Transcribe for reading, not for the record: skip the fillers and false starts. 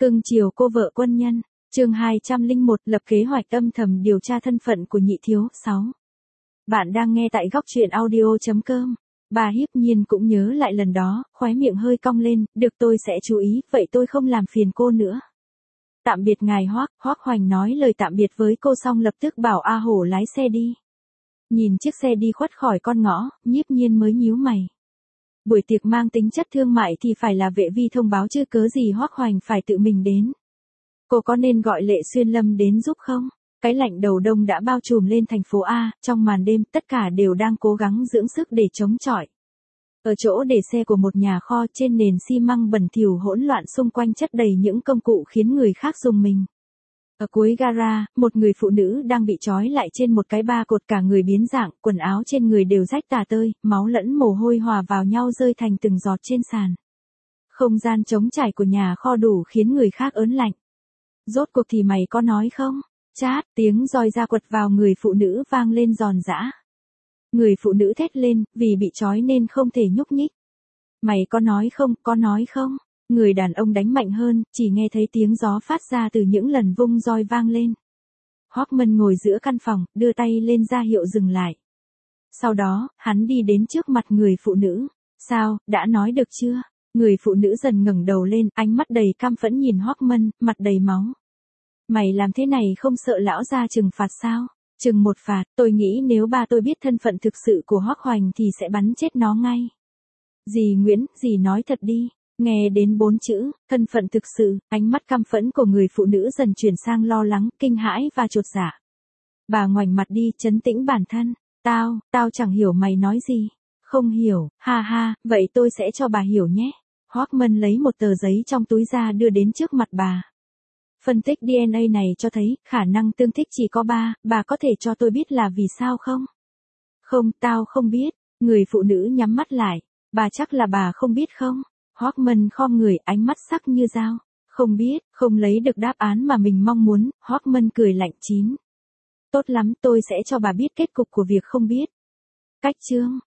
Cưng chiều cô vợ quân nhân. Chương 201 lập kế hoạch âm thầm điều tra thân phận của nhị thiếu. 6. Bạn đang nghe tại góc truyện audio.com. Bà hiếp nhiên cũng nhớ lại lần đó, khóe miệng hơi cong lên, được tôi sẽ chú ý, vậy tôi không làm phiền cô nữa. Tạm biệt ngài Hoắc Hoành nói lời tạm biệt với cô xong lập tức bảo A Hổ lái xe đi. Nhìn chiếc xe đi khuất khỏi con ngõ, nhiếp nhiên mới nhíu mày. Buổi tiệc mang tính chất thương mại thì phải là Vệ Vi thông báo chứ cớ gì Hoắc Hoành phải tự mình đến. Cô có nên gọi Lệ Xuyên Lâm đến giúp không? Cái lạnh đầu đông đã bao trùm lên thành phố A, trong màn đêm tất cả đều đang cố gắng dưỡng sức để chống chọi. Ở chỗ để xe của một nhà kho trên nền xi măng bẩn thỉu hỗn loạn xung quanh chất đầy những công cụ khiến người khác rùng mình. Ở cuối gara, một người phụ nữ đang bị trói lại trên một cái ba cột cả người biến dạng, quần áo trên người đều rách tả tơi, máu lẫn mồ hôi hòa vào nhau rơi thành từng giọt trên sàn. Không gian trống trải của nhà kho đủ khiến người khác ớn lạnh. Rốt cuộc thì mày có nói không? Chát, tiếng roi da quật vào người phụ nữ vang lên giòn giã. Người phụ nữ thét lên, vì bị trói nên không thể nhúc nhích. Mày có nói không? Người đàn ông đánh mạnh hơn, chỉ nghe thấy tiếng gió phát ra từ những lần vung roi vang lên. Hoffman ngồi giữa căn phòng, đưa tay lên ra hiệu dừng lại. Sau đó, hắn đi đến trước mặt người phụ nữ. Sao, đã nói được chưa? Người phụ nữ dần ngẩng đầu lên, ánh mắt đầy căm phẫn nhìn Hoffman, mặt đầy máu. Mày làm thế này không sợ lão ra trừng phạt sao? Trừng một phạt, tôi nghĩ nếu ba tôi biết thân phận thực sự của Hoắc Hoành thì sẽ bắn chết nó ngay. Dì Nguyễn, dì nói thật đi. Nghe đến 4 chữ, thân phận thực sự, ánh mắt căm phẫn của người phụ nữ dần chuyển sang lo lắng, kinh hãi và chột dạ. Bà ngoảnh mặt đi, trấn tĩnh bản thân. Tao chẳng hiểu mày nói gì. Không hiểu, ha ha, vậy tôi sẽ cho bà hiểu nhé. Hoffman lấy một tờ giấy trong túi ra đưa đến trước mặt bà. Phân tích DNA này cho thấy, khả năng tương thích chỉ có 3, bà có thể cho tôi biết là vì sao không? Không, tao không biết. Người phụ nữ nhắm mắt lại. Bà chắc là bà không biết không? Hoffman khom người, ánh mắt sắc như dao. Không biết, không lấy được đáp án mà mình mong muốn, Hoffman cười lạnh chín. Tốt lắm, tôi sẽ cho bà biết kết cục của việc không biết. Cách chương.